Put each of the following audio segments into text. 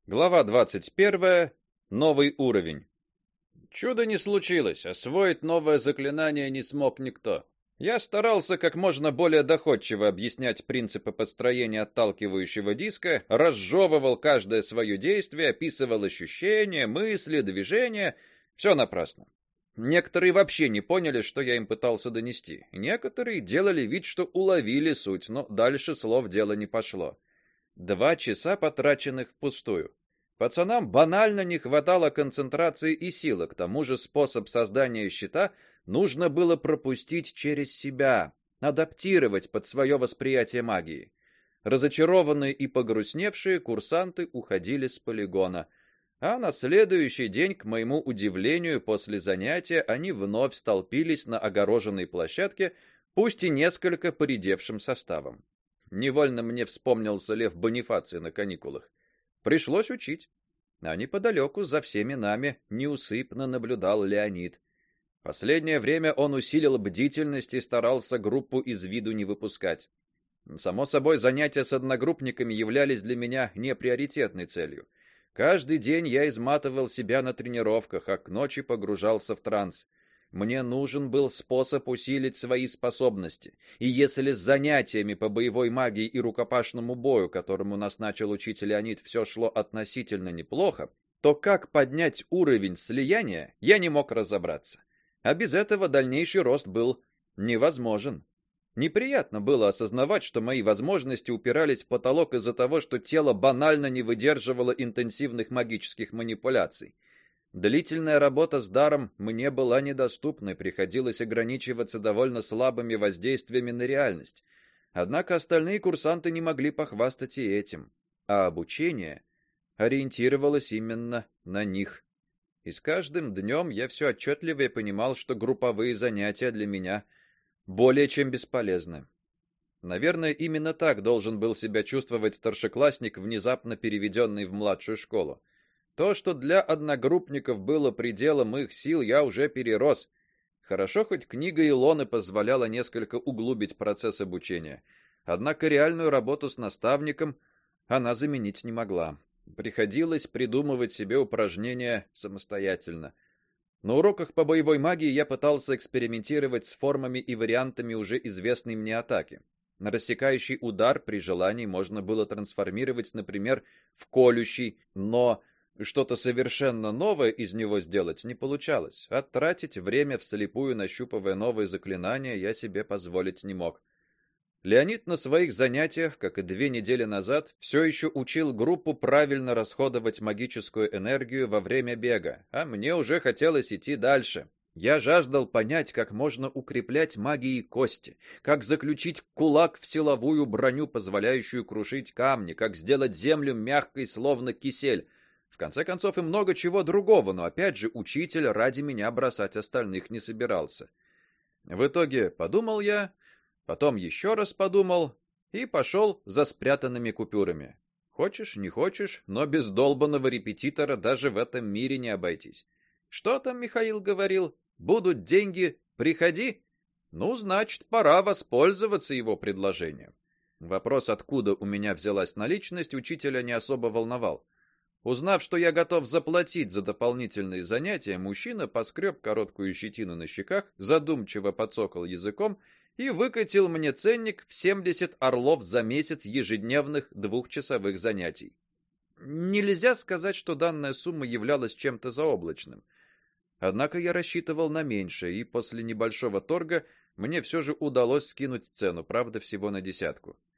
Глава 21. Новый уровень. Чудо не случилось, освоить новое заклинание не смог никто. Я старался как можно более доходчиво объяснять принципы построения отталкивающего диска, разжевывал каждое свое действие, описывал ощущения, мысли, движения. Все напрасно. Некоторые вообще не поняли, что я им пытался донести. Некоторые делали вид, что уловили суть, но дальше слов дело не пошло. 2 часа потраченных впустую. Пацанам банально не хватало концентрации и силы, к тому же способ создания щита нужно было пропустить через себя, адаптировать под свое восприятие магии. Разочарованные и погрустневшие курсанты уходили с полигона, а на следующий день, к моему удивлению, после занятия они вновь столпились на огороженной площадке, пусть и несколько поредевшим составом. Невольно мне вспомнился Лев Бонифаций на каникулах. Пришлось учить. А неподалеку, за всеми нами, неусыпно наблюдал Леонид. Последнее время он усилил бдительность и старался группу из виду не выпускать. Само собой, занятия с одногруппниками являлись для меня не приоритетной целью. Каждый день я изматывал себя на тренировках, а к ночи погружался в транс. Мне нужен был способ усилить свои способности. И если с занятиями по боевой магии и рукопашному бою, которому нас начал учить Леонид, все шло относительно неплохо, то как поднять уровень слияния, я не мог разобраться. А без этого дальнейший рост был невозможен. Неприятно было осознавать, что мои возможности упирались в потолок из-за того, что тело банально не выдерживало интенсивных магических манипуляций. Длительная работа с даром мне была недоступна, приходилось ограничиваться довольно слабыми воздействиями на реальность. Однако остальные курсанты не могли похвастать и этим, а обучение ориентировалось именно на них. И с каждым днем я все отчетливее понимал, что групповые занятия для меня более чем бесполезны. Наверное, именно так должен был себя чувствовать старшеклассник, внезапно переведенный в младшую школу. То, что для одногруппников было пределом их сил, я уже перерос. Хорошо, хоть книга Илоны позволяла несколько углубить процесс обучения. Однако реальную работу с наставником она заменить не могла. Приходилось придумывать себе упражнения самостоятельно. На уроках по боевой магии я пытался экспериментировать с формами и вариантами уже известной мне атаки. Рассекающий удар при желании можно было трансформировать, например, в колющий, но что-то совершенно новое из него сделать не получалось. А тратить время вслепую, нащупывая новые заклинания, я себе позволить не мог. Леонид на своих занятиях, как и 2 недели назад, все еще учил группу правильно расходовать магическую энергию во время бега, а мне уже хотелось идти дальше. Я жаждал понять, как можно укреплять магией кости, как заключить кулак в силовую броню, позволяющую крушить камни, как сделать землю мягкой, словно кисель. В конце концов, и много чего другого, но опять же, учитель ради меня бросать остальных не собирался. В итоге подумал я, потом еще раз подумал и пошел за спрятанными купюрами. Хочешь, не хочешь, но без долбаного репетитора даже в этом мире не обойтись. Что там Михаил говорил? Будут деньги, приходи. Ну, значит, пора воспользоваться его предложением. Вопрос, откуда у меня взялась наличность, учителя не особо волновал. Узнав, что я готов заплатить за дополнительные занятия, мужчина поскреб короткую щетину на щеках, задумчиво подсокал языком и выкатил мне ценник в 70 орлов за месяц ежедневных 2-часовых занятий. Нельзя сказать, что данная сумма являлась чем-то заоблачным. Однако я рассчитывал на меньшее, и после небольшого торга мне все же удалось скинуть цену, правда, всего на 10.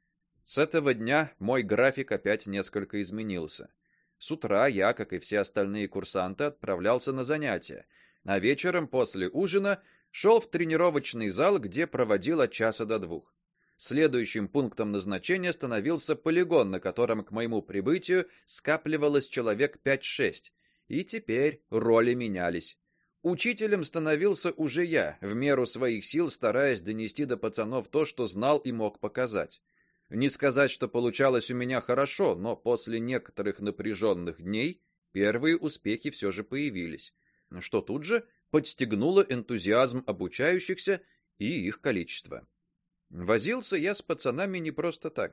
С этого дня мой график опять несколько изменился. С утра я, как и все остальные курсанты, отправлялся на занятия, а вечером после ужина шел в тренировочный зал, где проводил от часа до 2. Следующим пунктом назначения становился полигон, на котором к моему прибытию скапливалось человек 5-6, и теперь роли менялись. Учителем становился уже я, в меру своих сил стараясь донести до пацанов то, что знал и мог показать. Не сказать, что получалось у меня хорошо, но после некоторых напряженных дней первые успехи все же появились, что тут же подстегнуло энтузиазм обучающихся и их количество. Возился я с пацанами не просто так.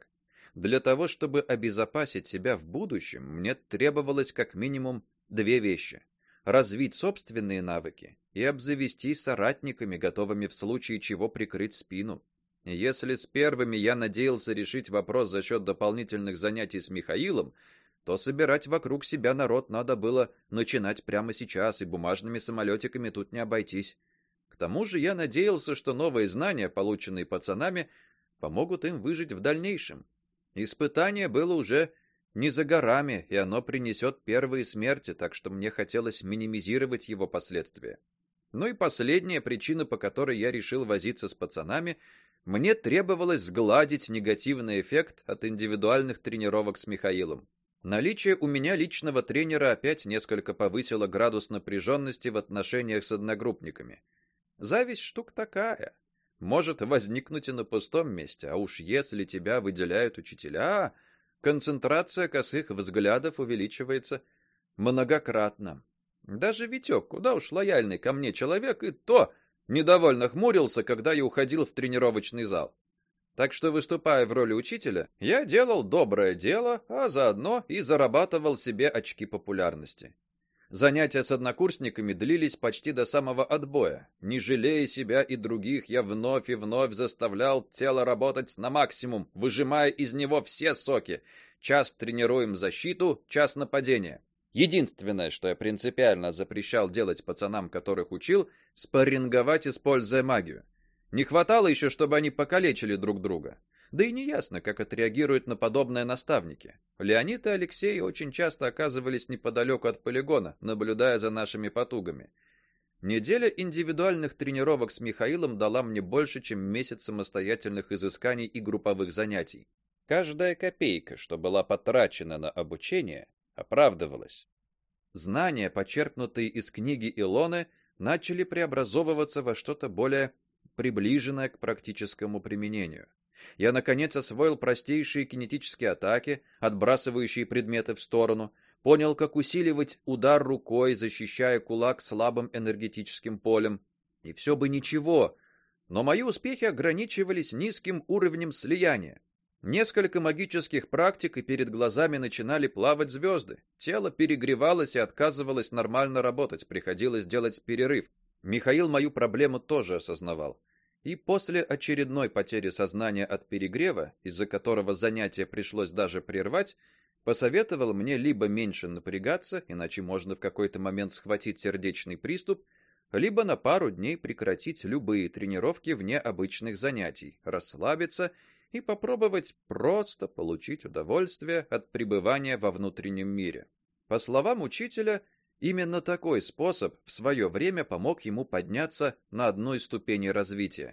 Для того, чтобы обезопасить себя в будущем, мне требовалось как минимум две вещи: развить собственные навыки и обзавестись соратниками, готовыми в случае чего прикрыть спину. Если с первыми я надеялся решить вопрос за счет дополнительных занятий с Михаилом, то собирать вокруг себя народ надо было начинать прямо сейчас, и бумажными самолетиками тут не обойтись. К тому же я надеялся, что новые знания, полученные пацанами, помогут им выжить в дальнейшем. Испытание было уже не за горами, и оно принесет первые смерти, так что мне хотелось минимизировать его последствия. Ну и последняя причина, по которой я решил возиться с пацанами: мне требовалось сгладить негативный эффект от индивидуальных тренировок с Михаилом. Наличие у меня личного тренера опять несколько повысило градус напряженности в отношениях с одногруппниками. Зависть штука такая. Может возникнуть и на пустом месте, а уж если тебя выделяют учителя, концентрация косых взглядов увеличивается многократно. Даже Витек, куда уж лояльный ко мне человек, и то недовольно хмурился, когда я уходил в тренировочный зал. Так что, выступая в роли учителя, я делал доброе дело, а заодно и зарабатывал себе очки популярности. Занятия с однокурсниками длились почти до самого отбоя. Не жалея себя и других, я вновь и вновь заставлял тело работать на максимум, выжимая из него все соки. Час тренируем защиту, час нападения. Единственное, что я принципиально запрещал делать пацанам, которых учил, спарринговать, используя магию. Не хватало еще, чтобы они покалечили друг друга. Да и неясно, как отреагируют на подобное наставники. Леонид и Алексей очень часто оказывались неподалеку от полигона, наблюдая за нашими потугами. Неделя индивидуальных тренировок с Михаилом дала мне больше, чем месяц самостоятельных изысканий и групповых занятий. Каждая копейка, что была потрачена на обучение, оправдывалась. Знания, почерпнутые из книги Илоны, начали преобразовываться во что-то более приближенное к практическому применению. Я наконец освоил простейшие кинетические атаки, отбрасывающие предметы в сторону, понял, как усиливать удар рукой, защищая кулак слабым энергетическим полем. И все бы ничего, но мои успехи ограничивались низким уровнем слияния. Несколько магических практик, и перед глазами начинали плавать звезды. Тело перегревалось и отказывалось нормально работать, приходилось делать перерыв. Михаил мою проблему тоже осознавал. И после очередной потери сознания от перегрева, из-за которого занятие пришлось даже прервать, посоветовал мне либо меньше напрягаться, иначе можно в какой-то момент схватить сердечный приступ, либо на пару дней прекратить любые тренировки вне обычных занятий, расслабиться и попробовать просто получить удовольствие от пребывания во внутреннем мире. По словам учителя, именно такой способ в свое время помог ему подняться на одну из ступеней развития.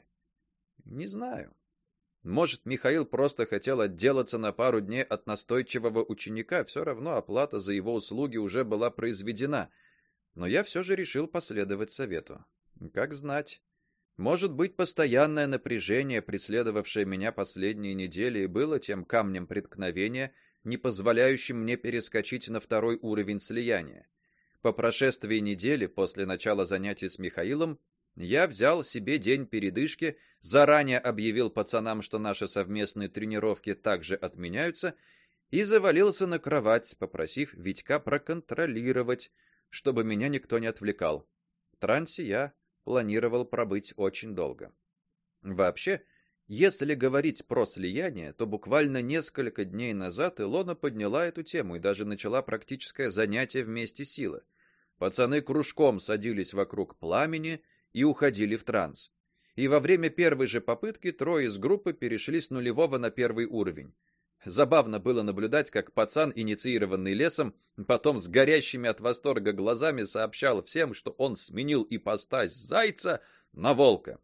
Не знаю. Может, Михаил просто хотел отделаться на пару дней от настойчивого ученика, все равно оплата за его услуги уже была произведена. Но я все же решил последовать совету. Как знать. Может быть, постоянное напряжение, преследовавшее меня последние недели, и было тем камнем преткновения, не позволяющим мне перескочить на второй уровень слияния. По прошествии недели после начала занятий с Михаилом я взял себе день передышки, заранее объявил пацанам, что наши совместные тренировки также отменяются, и завалился на кровать, попросив Витька проконтролировать, чтобы меня никто не отвлекал. В трансе я планировал пробыть очень долго. Вообще, если говорить про слияние, то буквально несколько дней назад Илона подняла эту тему и даже начала практическое занятие вместе силы. Пацаны кружком садились вокруг пламени и уходили в транс. И во время первой же попытки трое из группы перешли с нулевого на первый уровень. Забавно было наблюдать, как пацан, инициированный лесом, потом с горящими от восторга глазами сообщал всем, что он сменил ипостась зайца на волка.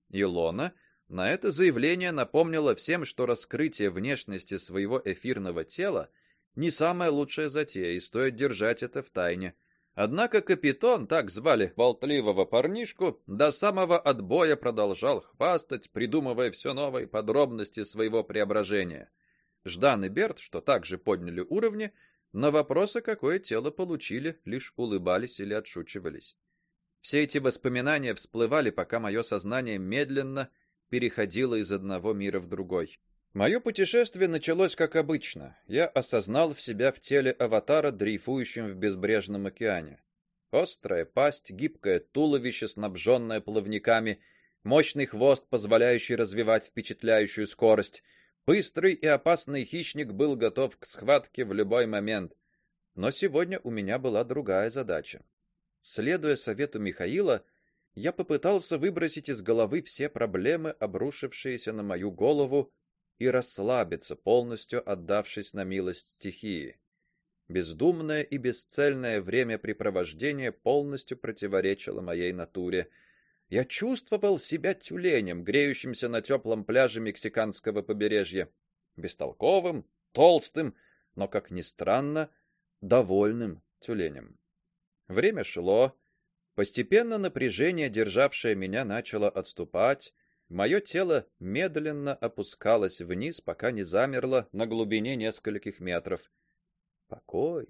Илона на это заявление напомнила всем, что раскрытие внешности своего эфирного тела не самая лучшая затея, и стоит держать это в тайне. Однако капитан, так звали болтливого парнишку, до самого отбоя продолжал хвастать, придумывая все новые подробности своего преображения. Ждан и Берт, что также подняли уровни, на вопросы, какое тело получили, лишь улыбались или отшучивались. Все эти воспоминания всплывали, пока мое сознание медленно переходило из одного мира в другой. Мое путешествие началось как обычно. Я осознал себя в теле аватара, дрейфующем в безбрежном океане. Острая пасть, гибкое туловище, снабженное плавниками, мощный хвост, позволяющий развивать впечатляющую скорость. Быстрый и опасный хищник был готов к схватке в любой момент. Но сегодня у меня была другая задача. Следуя совету Михаила, я попытался выбросить из головы все проблемы, обрушившиеся на мою голову, и расслабиться, полностью отдавшись на милость стихии. Бездумное и бесцельное времяпрепровождение полностью противоречило моей натуре. Я чувствовал себя тюленем, греющимся на теплом пляже мексиканского побережья, бестолковым, толстым, но, как ни странно, довольным тюленем. Время шло, постепенно напряжение, державшее меня, начало отступать. Мое тело медленно опускалось вниз, пока не замерло на глубине нескольких метров. Покой,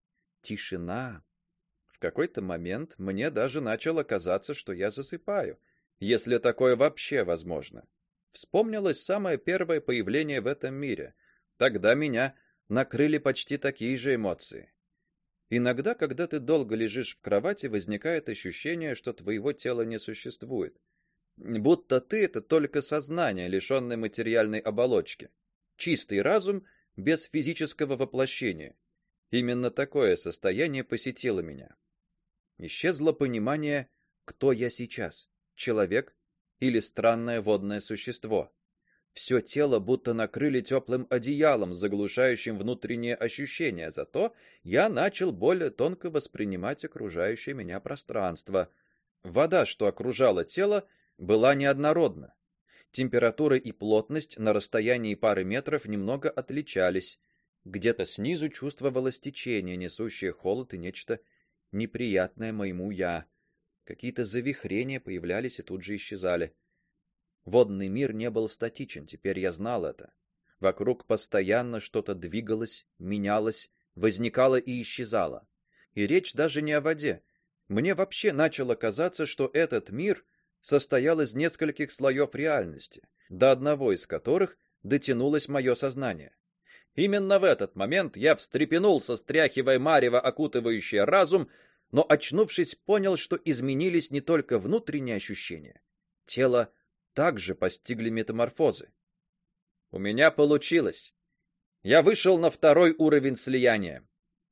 тишина. В какой-то момент мне даже начало казаться, что я засыпаю, если такое вообще возможно. Вспомнилось самое первое появление в этом мире. Тогда меня накрыли почти такие же эмоции. Иногда, когда ты долго лежишь в кровати, возникает ощущение, что твоего тела не существует. Будто ты — это только сознание, лишённое материальной оболочки. Чистый разум без физического воплощения. Именно такое состояние посетило меня. Исчезло понимание, кто я сейчас: человек или странное водное существо. Всё тело будто накрыли теплым одеялом, заглушающим внутренние ощущения, зато я начал более тонко воспринимать окружающее меня пространство. Вода, что окружала тело, была неоднородна. Температура и плотность на расстоянии пары метров немного отличались. Где-то снизу чувствовалось течение, несущее холод и нечто неприятное моему «я». Какие-то завихрения появлялись и тут же исчезали. Водный мир не был статичен, теперь я знал это. Вокруг постоянно что-то двигалось, менялось, возникало и исчезало. И речь даже не о воде. Мне вообще начало казаться, что этот мир состоял из нескольких слоев реальности, до одного из которых дотянулось мое сознание. Именно в этот момент я встрепенулся, стряхивая марево, окутывающее разум, но, очнувшись, понял, что изменились не только внутренние ощущения. Тело также постигли метаморфозы. У меня получилось. Я вышел на второй уровень слияния.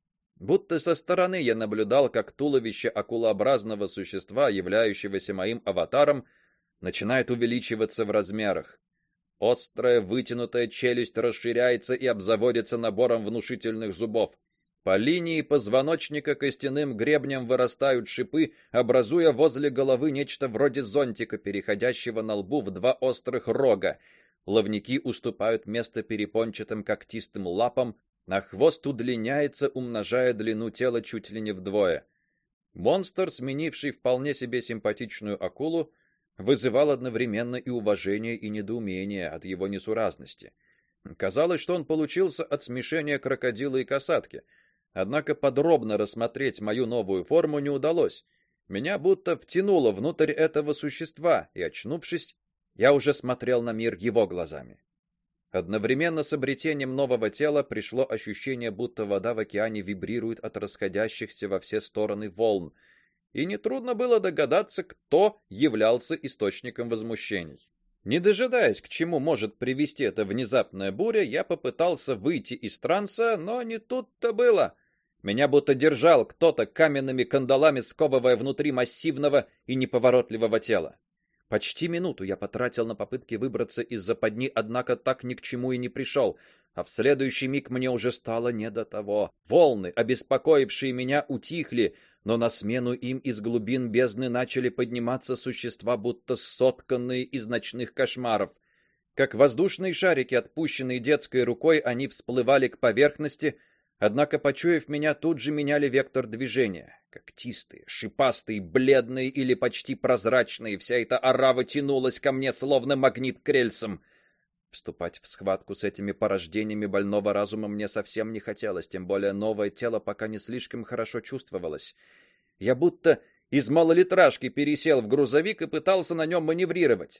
Будто со стороны я наблюдал, как туловище акулообразного существа, являющегося моим аватаром, начинает увеличиваться в размерах. Острая вытянутая челюсть расширяется и обзаводится набором внушительных зубов. По линии позвоночника костяным гребнем вырастают шипы, образуя возле головы нечто вроде зонтика, переходящего на лбу в два острых рога. Плавники уступают место перепончатым когтистым лапам, а хвост удлиняется, умножая длину тела чуть ли не вдвое. Монстр, сменивший вполне себе симпатичную акулу, вызывал одновременно и уважение, и недоумение от его несуразности. Казалось, что он получился от смешения крокодила и касатки. Однако подробно рассмотреть мою новую форму не удалось. Меня будто втянуло внутрь этого существа, и, очнувшись, я уже смотрел на мир его глазами. Одновременно с обретением нового тела пришло ощущение, будто вода в океане вибрирует от расходящихся во все стороны волн, и нетрудно было догадаться, кто являлся источником возмущений. Не дожидаясь, к чему может привести эта внезапная буря, я попытался выйти из транса, но не тут-то было. Меня будто держал кто-то каменными кандалами, сковывая внутри массивного и неповоротливого тела. Почти минуту я потратил на попытки выбраться из западни, однако так ни к чему и не пришел, а в следующий миг мне уже стало не до того. Волны, обеспокоившие меня, утихли, но на смену им из глубин бездны начали подниматься существа, будто сотканные из ночных кошмаров. Как воздушные шарики, отпущенные детской рукой, они всплывали к поверхности, однако, почуяв меня, тут же меняли вектор движения. Когтистые, шипастые, бледные или почти прозрачные, вся эта орава тянулась ко мне, словно магнит к рельсам. Вступать в схватку с этими порождениями больного разума мне совсем не хотелось, тем более новое тело пока не слишком хорошо чувствовалось. Я будто из малолитражки пересел в грузовик и пытался на нем маневрировать.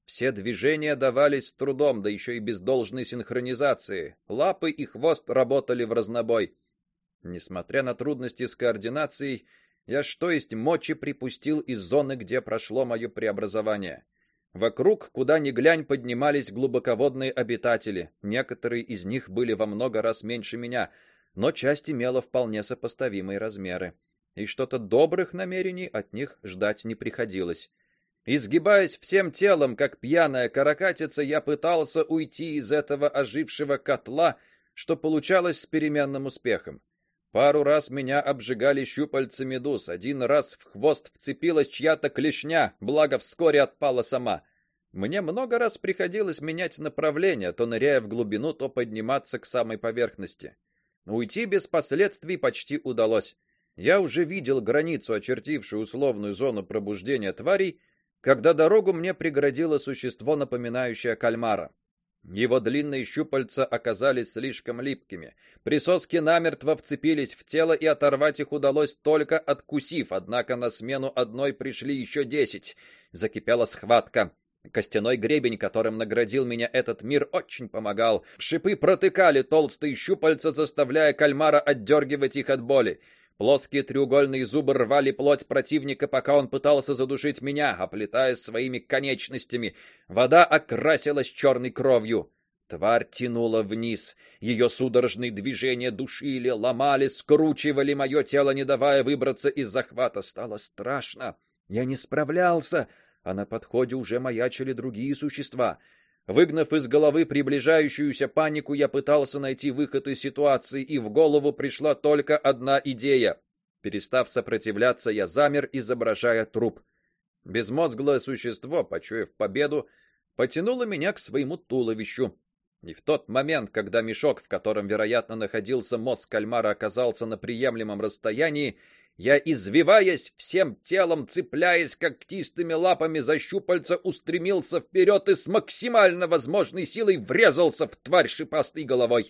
Все движения давались с трудом, да еще и без должной синхронизации. Лапы и хвост работали в разнобой. Несмотря на трудности с координацией, я что есть мочи припустил из зоны, где прошло мое преобразование. Вокруг, куда ни глянь, поднимались глубоководные обитатели. Некоторые из них были во много раз меньше меня, но часть имела вполне сопоставимые размеры. И что-то добрых намерений от них ждать не приходилось. Изгибаясь всем телом, как пьяная каракатица, я пытался уйти из этого ожившего котла, что получалось с переменным успехом. Пару раз меня обжигали щупальца медуз, один раз в хвост вцепилась чья-то клешня, благо вскоре отпала сама. Мне много раз приходилось менять направление, то ныряя в глубину, то подниматься к самой поверхности. Уйти без последствий почти удалось. Я уже видел границу, очертившую условную зону пробуждения тварей, когда дорогу мне преградило существо, напоминающее кальмара. Его длинные щупальца оказались слишком липкими. Присоски намертво вцепились в тело, и оторвать их удалось только откусив, однако на смену одной пришли еще 10. Закипела схватка. Костяной гребень, которым наградил меня этот мир, очень помогал. Шипы протыкали толстые щупальца, заставляя кальмара отдергивать их от боли. Плоские треугольные зубы рвали плоть противника, пока он пытался задушить меня, оплетаясь своими конечностями. Вода окрасилась черной кровью. Тварь тянула вниз. Ее судорожные движения душили, ломали, скручивали мое тело, не давая выбраться из захвата. Стало страшно. Я не справлялся, а на подходе уже маячили другие существа. Выгнав из головы приближающуюся панику, я пытался найти выход из ситуации, и в голову пришла только одна идея. Перестав сопротивляться, я замер, изображая труп. Безмозглое существо, почуяв победу, потянуло меня к своему туловищу. И в тот момент, когда мешок, в котором, вероятно, находился мозг кальмара, оказался на приемлемом расстоянии, я, извиваясь всем телом, цепляясь когтистыми лапами за щупальца, устремился вперед и с максимально возможной силой врезался в тварь шипастой головой.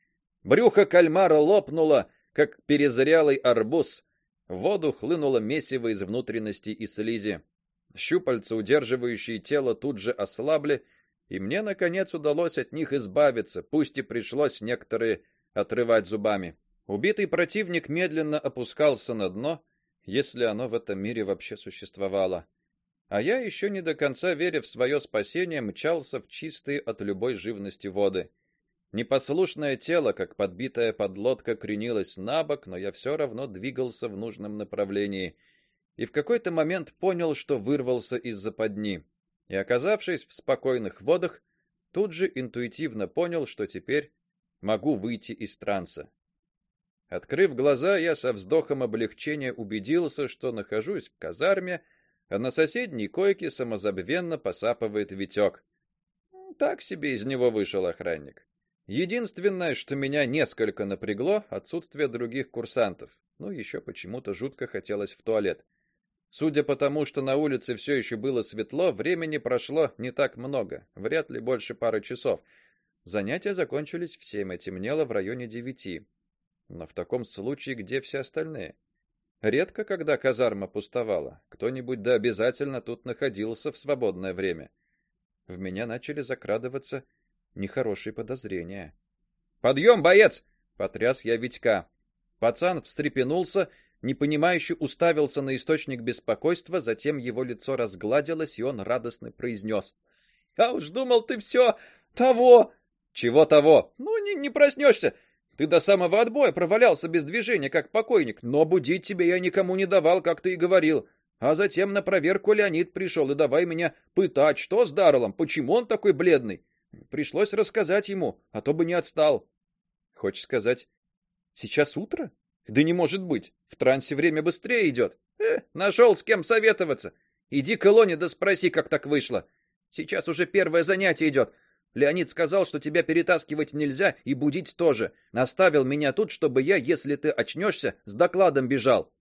Брюхо кальмара лопнуло, как перезрелый арбуз. В воду хлынуло месиво из внутренностей и слизи. Щупальца, удерживающие тело, тут же ослабли, и мне наконец удалось от них избавиться, пусть и пришлось некоторые отрывать зубами. Убитый противник медленно опускался на дно, если оно в этом мире вообще существовало. А я еще не до конца веря в свое спасение, мчался в чистые от любой живности воды. Непослушное тело, как подбитая подлодка, кренилось набок, но я все равно двигался в нужном направлении. И в какой-то момент понял, что вырвался из западни. И, оказавшись в спокойных водах, тут же интуитивно понял, что теперь могу выйти из транса. Открыв глаза, я со вздохом облегчения убедился, что нахожусь в казарме, а на соседней койке самозабвенно посапывает Витек. Так себе из него вышел охранник. Единственное, что меня несколько напрягло, отсутствие других курсантов. Ну, еще почему-то жутко хотелось в туалет. Судя по тому, что на улице все еще было светло, времени прошло не так много, вряд ли больше пары часов. Занятия закончились в 7, а темнело в районе 9. Но в таком случае где все остальные? Редко когда казарма пустовала. Кто-нибудь да обязательно тут находился в свободное время. В меня начали закрадываться нехорошие подозрения. Подъем, боец, потряс я Витька. Пацан встрепенулся, непонимающе уставился на источник беспокойства, затем его лицо разгладилось, и он радостно произнес: "Я уж думал, ты все того". "Чего того?" "Ну, не проснешься. Ты до самого отбоя провалялся без движения, как покойник, но будить тебя я никому не давал, как ты и говорил. А затем на проверку Леонид пришел и давай меня пытать, что с Дарлом, почему он такой бледный. Пришлось рассказать ему, а то бы не отстал". "Хочешь сказать, сейчас утро? Да не может быть. В трансе время быстрее идет. Нашел с кем советоваться. Иди к Илоне да спроси, как так вышло. Сейчас уже первое занятие идет. Леонид сказал, что тебя перетаскивать нельзя и будить тоже. Наставил меня тут, чтобы я, если ты очнешься, с докладом бежал".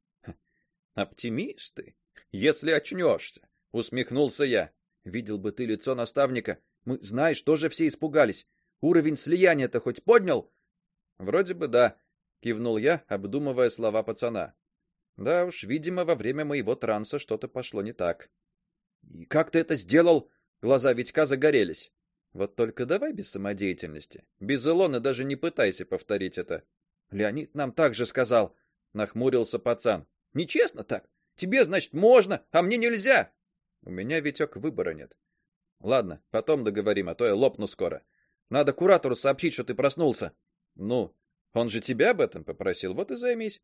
"Оптимисты, если очнешься», — усмехнулся я. "Видел бы ты лицо наставника. Мы, знаешь, тоже все испугались. Уровень слияния-то хоть поднял?" "Вроде бы да", кивнул я, обдумывая слова пацана. Да уж, видимо, во время моего транса что-то пошло не так. "И как ты это сделал?" Глаза Витька загорелись. Вот только давай без самодеятельности. Без Илоны даже не пытайся повторить это. Леонид нам так же сказал, нахмурился пацан. Нечестно так. Тебе, значит, можно, а мне нельзя. У меня, Витек, выбора нет. Ладно, потом договорим, а то я лопну скоро. Надо куратору сообщить, что ты проснулся. Ну, он же тебя об этом попросил, вот и займись.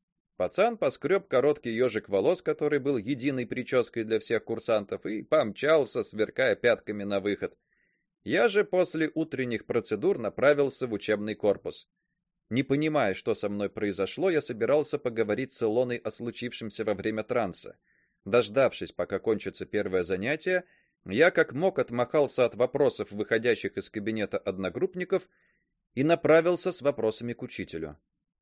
Пацан поскреб короткий ежик волос, который был единой прической для всех курсантов, и помчался, сверкая пятками на выход. Я же после утренних процедур направился в учебный корпус. Не понимая, что со мной произошло, я собирался поговорить с Илоной о случившемся во время транса. Дождавшись, пока кончится первое занятие, я как мог отмахался от вопросов, выходящих из кабинета одногруппников, и направился с вопросами к учителю.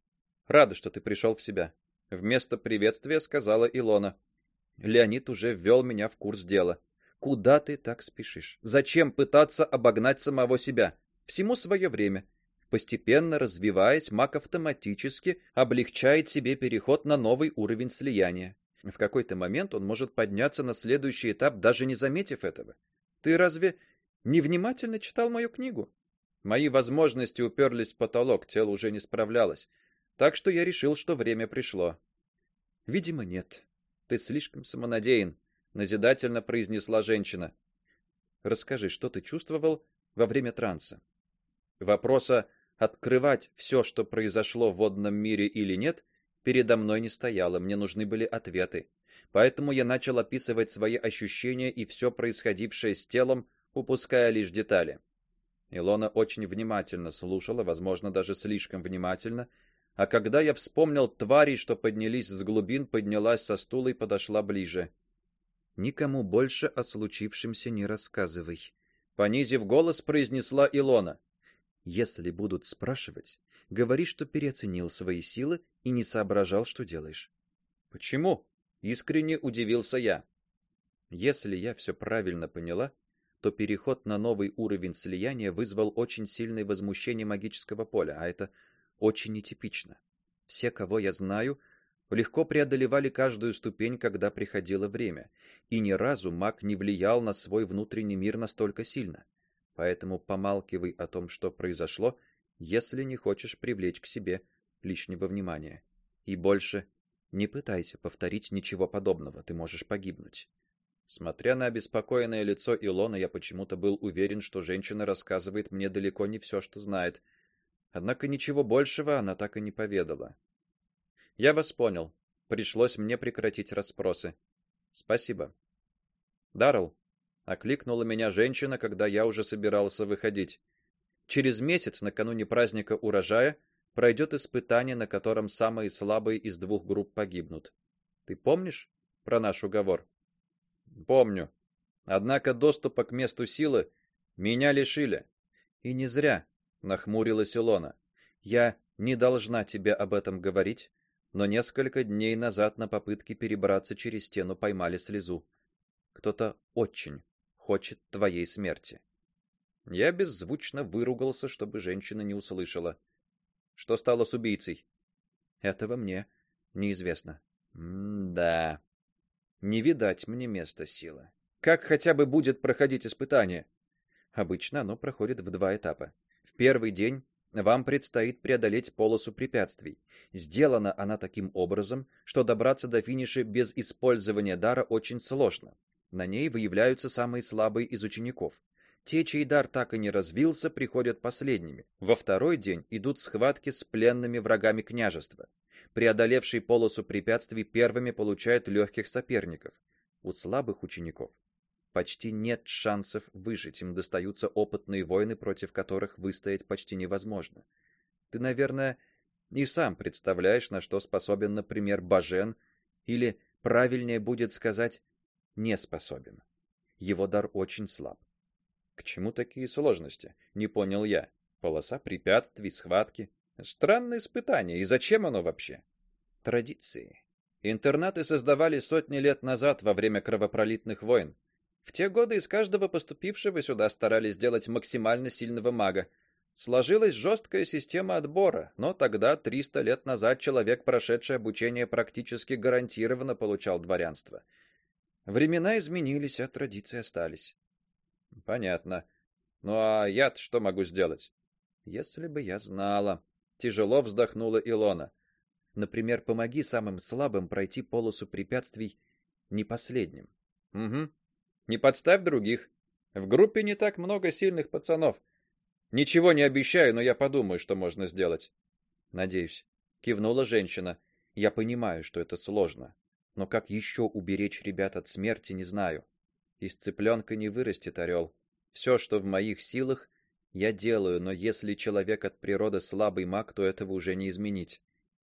Рада, что ты пришел в себя, вместо приветствия сказала Илона. Леонид уже ввел меня в курс дела. Куда ты так спешишь? Зачем пытаться обогнать самого себя? Всему свое время. Постепенно развиваясь, маг автоматически облегчает себе переход на новый уровень слияния. В какой-то момент он может подняться на следующий этап, даже не заметив этого. Ты разве не внимательно читал мою книгу? Мои возможности уперлись в потолок, тело уже не справлялось. Так что я решил, что время пришло. Видимо, нет. Ты слишком самонадеян, назидательно произнесла женщина. Расскажи, что ты чувствовал во время транса. Вопроса открывать все, что произошло в водном мире или нет, передо мной не стояло, мне нужны были ответы. Поэтому я начал описывать свои ощущения и все происходившее с телом, упуская лишь детали. Илона очень внимательно слушала, возможно, даже слишком внимательно, а когда я вспомнил тварей, что поднялись с глубин, поднялась со стула и подошла ближе. Никому больше о случившемся не рассказывай, понизив голос, произнесла Илона. Если будут спрашивать, говори, что переоценил свои силы и не соображал, что делаешь. Почему? Искренне удивился я. Если я все правильно поняла, то переход на новый уровень слияния вызвал очень сильное возмущение магического поля, а это очень нетипично. Все, кого я знаю, легко преодолевали каждую ступень, когда приходило время, и ни разу маг не влиял на свой внутренний мир настолько сильно. Поэтому помалкивай о том, что произошло, если не хочешь привлечь к себе лишнего внимания. И больше не пытайся повторить ничего подобного, ты можешь погибнуть. Смотря на обеспокоенное лицо Илоны, я почему-то был уверен, что женщина рассказывает мне далеко не все, что знает. Однако ничего большего она так и не поведала. Я вас понял. Пришлось мне прекратить расспросы. Спасибо. Даррелл, окликнула меня женщина, когда я уже собирался выходить. Через месяц, накануне праздника урожая, пройдет испытание, на котором самые слабые из двух групп погибнут. Ты помнишь про наш уговор? Помню. Однако доступа к месту силы меня лишили. И не зря, нахмурилась Илона. Я не должна тебе об этом говорить, но несколько дней назад на попытке перебраться через стену поймали слезу. Кто-то очень хочет твоей смерти. Я беззвучно выругался, чтобы женщина не услышала. Что стало с убийцей? Этого мне неизвестно. Да. Не видать мне места силы. Как хотя бы будет проходить испытание? Обычно оно проходит в 2 этапа. В первый день вам предстоит преодолеть полосу препятствий. Сделана она таким образом, что добраться до финиша без использования дара очень сложно. На ней выявляются самые слабые из учеников. Те, чей дар так и не развился, приходят последними. Во второй день идут схватки с пленными врагами княжества. Преодолевшие полосу препятствий первыми получают легких соперников. У слабых учеников почти нет шансов выжить, им достаются опытные воины, против которых выстоять почти невозможно. Ты, наверное, и сам представляешь, на что способен, например, Бажен, или правильнее будет сказать, не способен. Его дар очень слаб. К чему такие сложности? Не понял я. Полоса препятствий, схватки. Странное испытание. И зачем оно вообще? Традиции. Интернаты создавали сотни лет назад во время кровопролитных войн. В те годы из каждого поступившего сюда старались сделать максимально сильного мага. Сложилась жесткая система отбора, но тогда, 300 лет назад, человек, прошедший обучение, практически гарантированно получал дворянство. Времена изменились, а традиции остались. Понятно. Ну а я-то что могу сделать? Если бы я знала. Тяжело вздохнула Илона. Например, помоги самым слабым пройти полосу препятствий не последним. Угу. Не подставь других. В группе не так много сильных пацанов. Ничего не обещаю, но я подумаю, что можно сделать. Надеюсь, кивнула женщина. Я понимаю, что это сложно, но как еще уберечь ребят от смерти, не знаю. Из цыпленка не вырастет орел. Все, что в моих силах, я делаю, но если человек от природы слабый маг, то этого уже не изменить.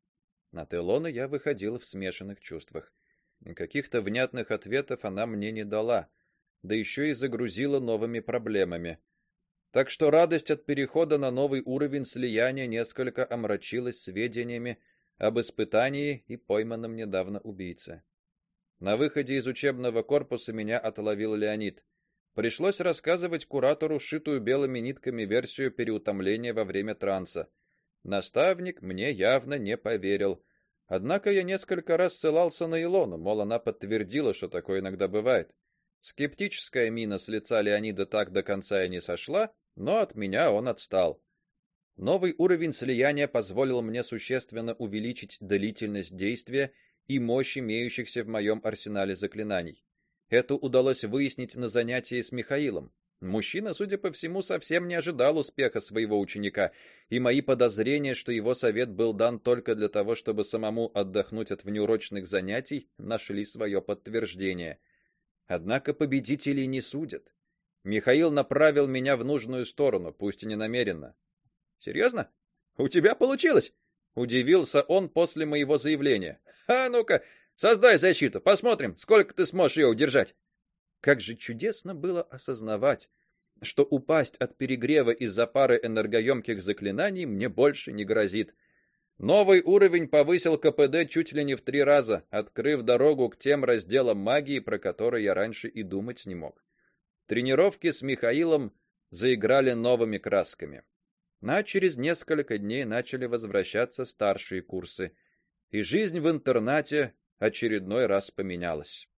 От Илоны я выходил в смешанных чувствах. Каких-то внятных ответов она мне не дала, да еще и загрузила новыми проблемами. Так что радость от перехода на новый уровень слияния несколько омрачилась сведениями об испытании и пойманном недавно убийце. На выходе из учебного корпуса меня отловил Леонид. Пришлось рассказывать куратору сшитую белыми нитками версию переутомления во время транса. Наставник мне явно не поверил. Однако я несколько раз ссылался на Илону, мол, она подтвердила, что такое иногда бывает. Скептическая мина с лица Леонида так до конца и не сошла, но от меня он отстал. Новый уровень слияния позволил мне существенно увеличить длительность действия и мощь имеющихся в моем арсенале заклинаний. Это удалось выяснить на занятии с Михаилом. Мужчина, судя по всему, совсем не ожидал успеха своего ученика, и мои подозрения, что его совет был дан только для того, чтобы самому отдохнуть от внеурочных занятий, нашли свое подтверждение. Однако победителей не судят. Михаил направил меня в нужную сторону, пусть и не намеренно. Серьезно? У тебя получилось? Удивился он после моего заявления. А ну-ка, создай защиту, посмотрим, сколько ты сможешь ее удержать. Как же чудесно было осознавать, что упасть от перегрева из-за пары энергоемких заклинаний мне больше не грозит. Новый уровень повысил КПД чуть ли не в 3 раза, открыв дорогу к тем разделам магии, про которые я раньше и думать не мог. Тренировки с Михаилом заиграли новыми красками. А через несколько дней начали возвращаться старшие курсы, и жизнь в интернате очередной раз поменялась.